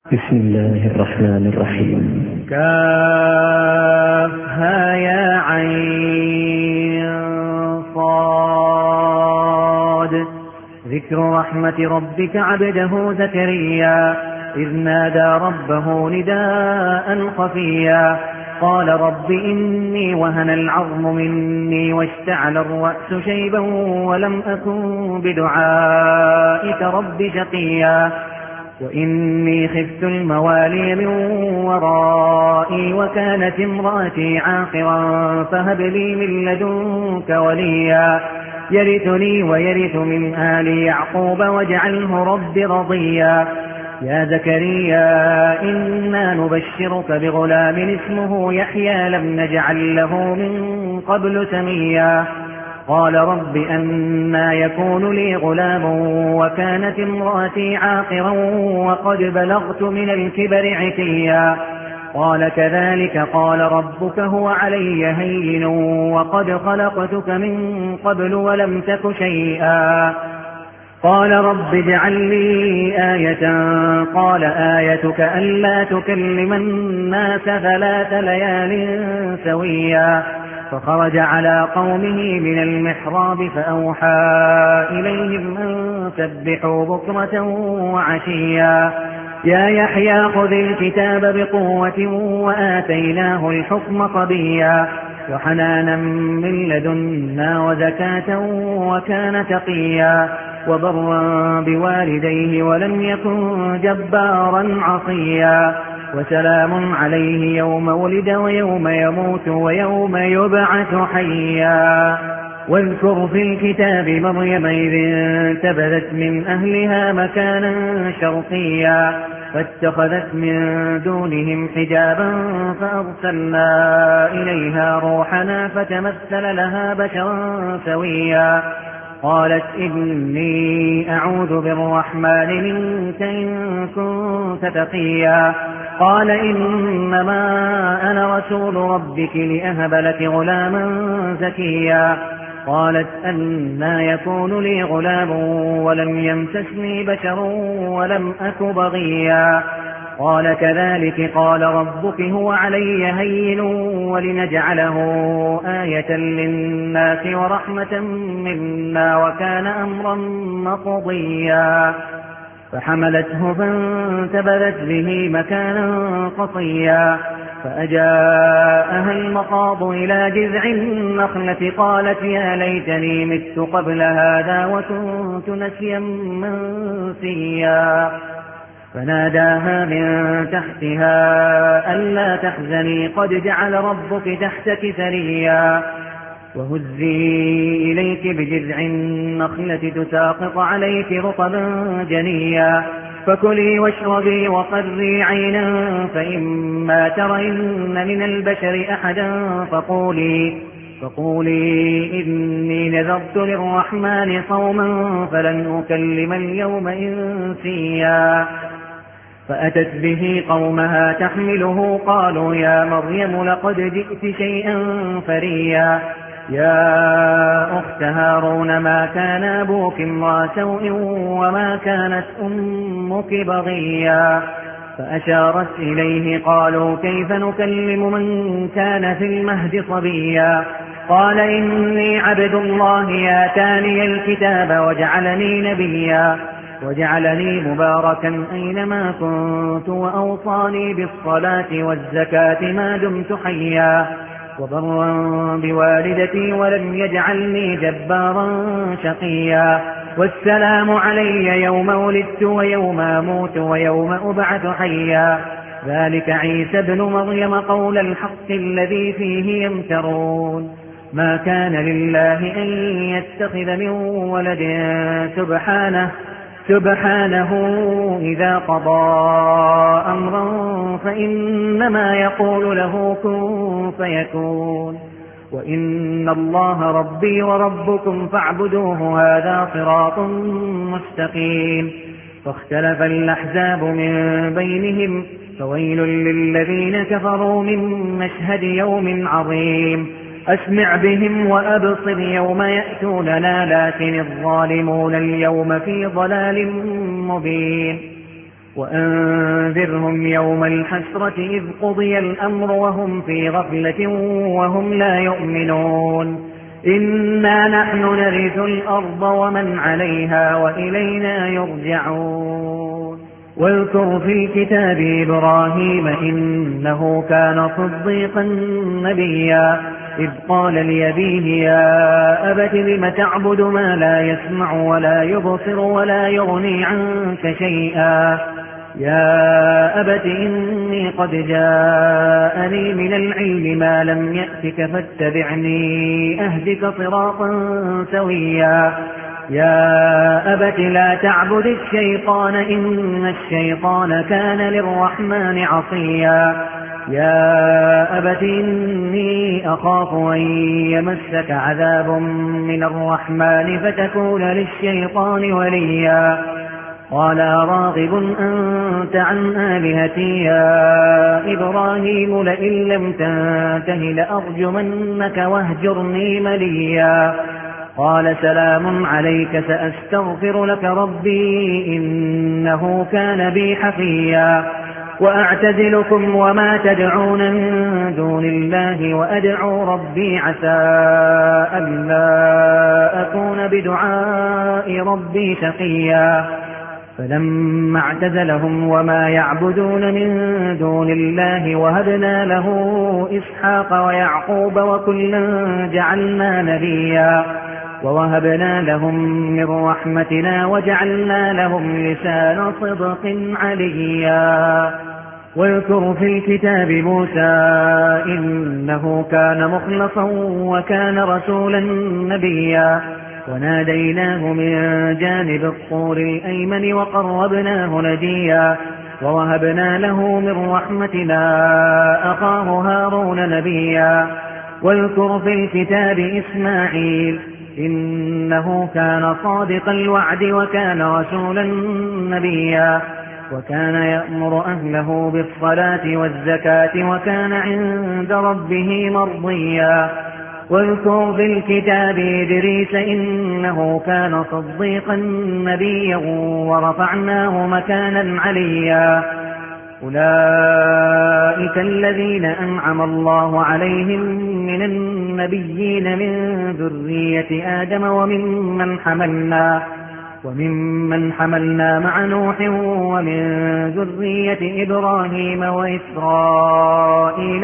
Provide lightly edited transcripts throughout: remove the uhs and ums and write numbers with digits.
بسم الله الرحمن الرحيم. كافها يا عين صاد. ذكر رحمة ربك عبده زكريا إذ نادى ربه نداء خفيا قال رب إني وهن العظم مني واشتعل الرأس شيبا ولم أكن بدعائك رب شقيا وإني خفت الموالي من ورائي وكانت امرأتي عاقرا فهب لي من لدنك وليا يرثني ويرث من آل يعقوب واجعله رب رضيا يا زكريا إنا نبشرك بغلام اسمه يحيى لم نجعل له من قبل سميا قال رب أنى يكون لي غلام وكانت امرأتي عاقرا وقد بلغت من الكبر عتيا قال كذلك قال ربك هو علي هين وقد خلقتك من قبل ولم تك شيئا قال رب اجعل لي آية قال آيتك ألا تكلم الناس 3 ليال سويا فخرج على قومه من المحراب فأوحى إليهم أن سبحوا بكرة وعشيا يا يحيى خذ الكتاب بقوة وآتيناه الحكم صبيا وحنانا من لدنا وزكاة وكان تقيا وبرا بوالديه ولم يكن جبارا عصيا وسلام عليه يوم ولد ويوم يموت ويوم يبعث حيا واذكر في الكتاب مريم إذ انتبذت من أهلها مكانا شرقيا فاتخذت من دونهم حجابا فأرسلنا إليها روحنا فتمثل لها بشرا سويا قالت إني أعوذ بالرحمن منك إن كنت تقيا قال إنما أنا رسول ربك لأهب لك غلاما زكيا قالت أنى يكون لي غلام ولم يمسسني بشر ولم أك بغيا قال كذلك قال ربك هو علي هين ولنجعله آية للناس ورحمة منا وكان أمرا مقضيا فحملته فانتبذت به مكانا قصيا فأجاءها المخاض إلى جذع النخلة قالت يا ليتني مت قبل هذا وكنت نسيا منسيا فناداها من تحتها ألا تحزني قد جعل ربك تحتك سريا وهزي إليك بجذع النخلة تساقط عليك رطبا جنيا فكلي واشربي وقري عينا فإما ترين من البشر أحدا فقولي إني نذرت للرحمن صوما فلن أكلم اليوم إنسيا فأتت به قومها تحمله قالوا يا مريم لقد جئت شيئا فريا يا أخت هارون ما كان أبوك امرأ سوء وما كانت أمك بغيا فأشارت إليه قالوا كيف نكلم من كان في المهد صبيا قال إني عبد الله آتاني الكتاب وجعلني نبيا وجعلني مباركا أينما كنت وأوصاني بالصلاة والزكاة ما دمت حيا وبرا بوالدتي ولم يجعلني جبارا شقيا والسلام علي يوم ولدت ويوم أموت ويوم أبعث حيا ذلك عيسى ابن مريم قول الحق الذي فيه يمترون ما كان لله أن يتخذ من ولد سبحانه إذا قضى أمرا فإنما يقول له كن فيكون وإن الله ربي وربكم فاعبدوه هذا صراط مستقيم فاختلف الأحزاب من بينهم فويل للذين كفروا من مشهد يوم عظيم أسمع بهم وأبصر يوم يأتوننا لكن الظالمون اليوم في ضلال مبين وأنذرهم يوم الحسرة إذ قضي الأمر وهم في غفلة وهم لا يؤمنون إنا نحن نرث الأرض ومن عليها وإلينا يرجعون واذكر في الكتاب إبراهيم إنه كان صديقا نبيا إذ قال لأبيه يا أبت لم تعبد ما لا يسمع ولا يبصر ولا يغني عنك شيئا يا أبت إني قد جاءني من العلم ما لم يأتك فاتبعني أهدك صراطا سويا يا أبت لا تعبد الشيطان إن الشيطان كان للرحمن عصيا يا أبت إني أخاف أن يمسك عذاب من الرحمن فتكون للشيطان وليا قال راغب أنت عن آلهتي يا إبراهيم لئن لم تنته لأرجمنك واهجرني مليا قال سلام عليك سأستغفر لك ربي إنه كان بي حفيا وأعتزلكم وما تدعون من دون الله وأدعو ربي عسى ألا أكون بدعاء ربي شقيا فلما اعتزلهم وما يعبدون من دون الله وهبنا له إسحاق ويعقوب وكلا جعلنا نبيا ووهبنا لهم من رحمتنا وجعلنا لهم لسان صدق عليا واذكر في الكتاب موسى إنه كان مخلصا وكان رسولا نبيا وناديناه من جانب الطور الأيمن وقربناه نجيا ووهبنا له من رحمتنا أخاه هارون نبيا واذكر في الكتاب إسماعيل إنه كان صادق الوعد وكان رسولا نبيا وكان يأمر أهله بالصلاة والزكاة وكان عند ربه مرضيا واذكر في الكتاب إدريس إنه كان صديقا نبيا ورفعناه مكانا عليا أولئك الذين أنعم الله عليهم من النبيين من ذرية آدم وممن حملنا مع نوح ومن ذرية إبراهيم وإسرائيل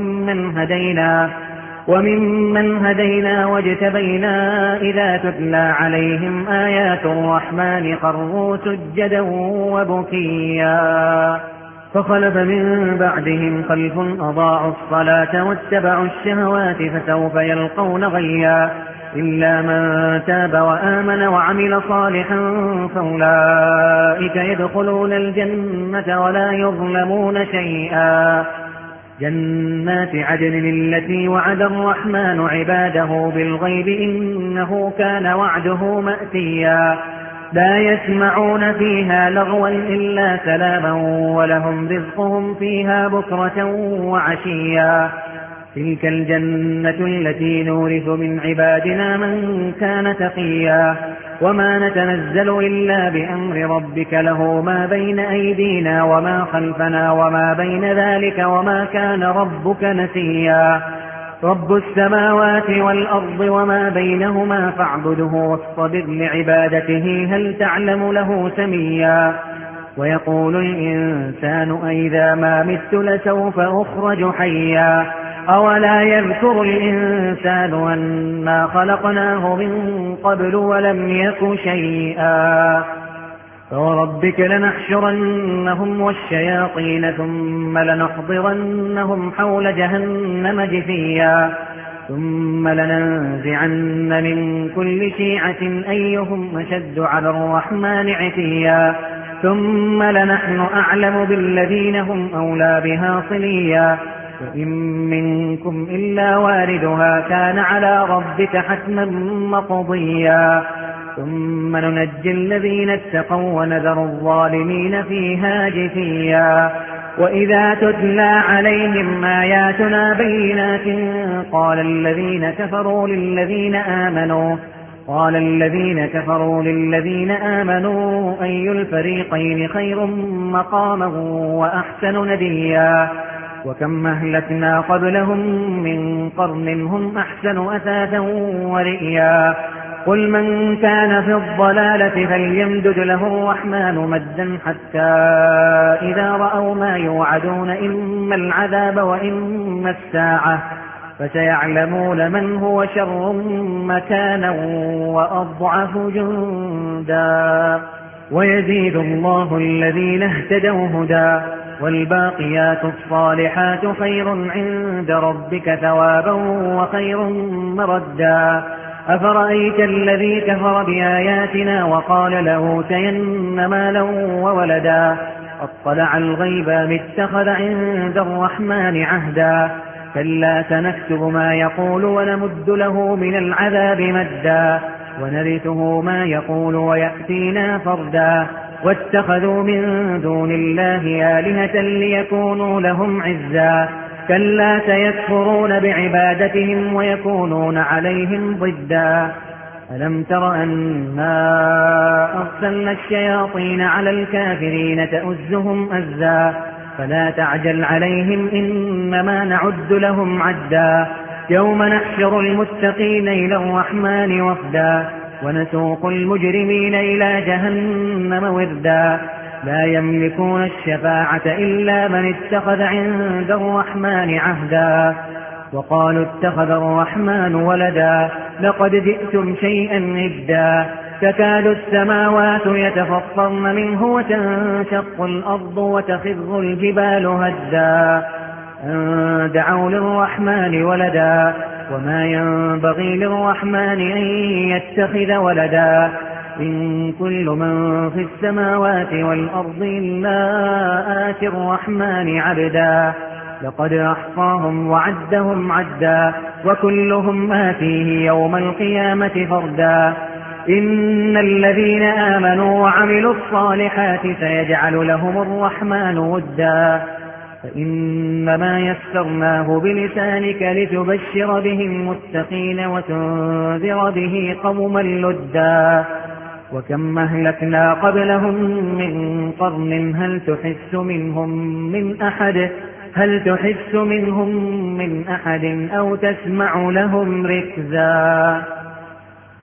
وممن هدينا واجتبينا إذا تتلى عليهم آيات الرحمن خروا سجدا وبكيا فخلف من بعدهم خلف أضاعوا الصلاة واتبعوا الشهوات فسوف يلقون غيا إلا من تاب وآمن وعمل صالحا فأولئك يدخلون الجنة ولا يظلمون شيئا جنات عدن التي وعد الرحمن عباده بالغيب إنه كان وعده مأتيا لا يسمعون فيها لغوا إلا سلاما ولهم رزقهم فيها بكرة وعشيا تلك الجنة التي نورث من عبادنا من كان تقيا وما نتنزل إلا بأمر ربك له ما بين أيدينا وما خلفنا وما بين ذلك وما كان ربك نسيا رب السماوات والأرض وما بينهما فاعبده واصطبر لعبادته هل تعلم له سميا ويقول الإنسان أئذا ما مت لسوف أخرج حيا أولا يذكر الإنسان أنا خلقناه من قبل ولم يك شيئا فوربك لنحشرنهم والشياطين ثم لنحضرنهم حول جهنم جثيا ثم لننزعن من كل شيعة أيهم أشد على الرحمن عتيا ثم لنحن أعلم بالذين هم أولى بها صليا وإن منكم إلا واردها كان على ربك حتما مقضيا ثم ننجي الذين اتقوا ونذر الظالمين فيها جثيا وإذا تتلى عليهم آياتنا بينات قال الذين كفروا للذين آمنوا قال الذين كفروا للذين آمنوا أي الفريقين خير مقاما وأحسن نديا وكم أهلكنا قبلهم من قرن هم أحسن أثاثا ورئيا قل من كان في الضلالة فليمدد له الرحمن مدا حتى إذا رأوا ما يوعدون إما العذاب وإما الساعة فسيعلمون من هو شر مكانا وأضعف جندا ويزيد الله الذين اهتدوا هدى والباقيات الصالحات خير عند ربك ثوابا وخير مردا أفرأيت الذي كفر بآياتنا وقال لأوتين مالا وولدا أطلع الغيب أم اتخذ عند الرحمن عهدا كلا سنكتب ما يقول ونمد له من العذاب مدا ونرثه ما يقول ويأتينا فردا واتخذوا من دون الله آلهة ليكونوا لهم عزا كلا سيكفرون بعبادتهم ويكونون عليهم ضدا ألم تر أنا أرسلنا الشياطين على الكافرين تؤزهم أزا فلا تعجل عليهم إنما نعد لهم عدا يوم نحشر المتقين إلى الرحمن وفدا ونسوق المجرمين إلى جهنم وردا لا يملكون الشفاعة إلا من اتخذ عند الرحمن عهدا وقالوا اتخذ الرحمن ولدا لقد جئتم شيئا إدا تكاد السماوات يتفطرن منه وتنشق الأرض وتخر الجبال هدا أن دعوا للرحمن ولدا وما ينبغي للرحمن أن يتخذ ولدا إن كل من في السماوات والأرض إلا آتي الرحمن عبدا لقد أحصاهم وعدهم عدا وكلهم آتيه يوم القيامة فردا إن الذين آمنوا وعملوا الصالحات سيجعل لهم الرحمن ودا فإنما يسرناه بلسانك لتبشر به المتقين وتنذر به قوما لدا وكم أهلكنا قبلهم من قرن هل تحس منهم من أحد أو تسمع لهم ركزا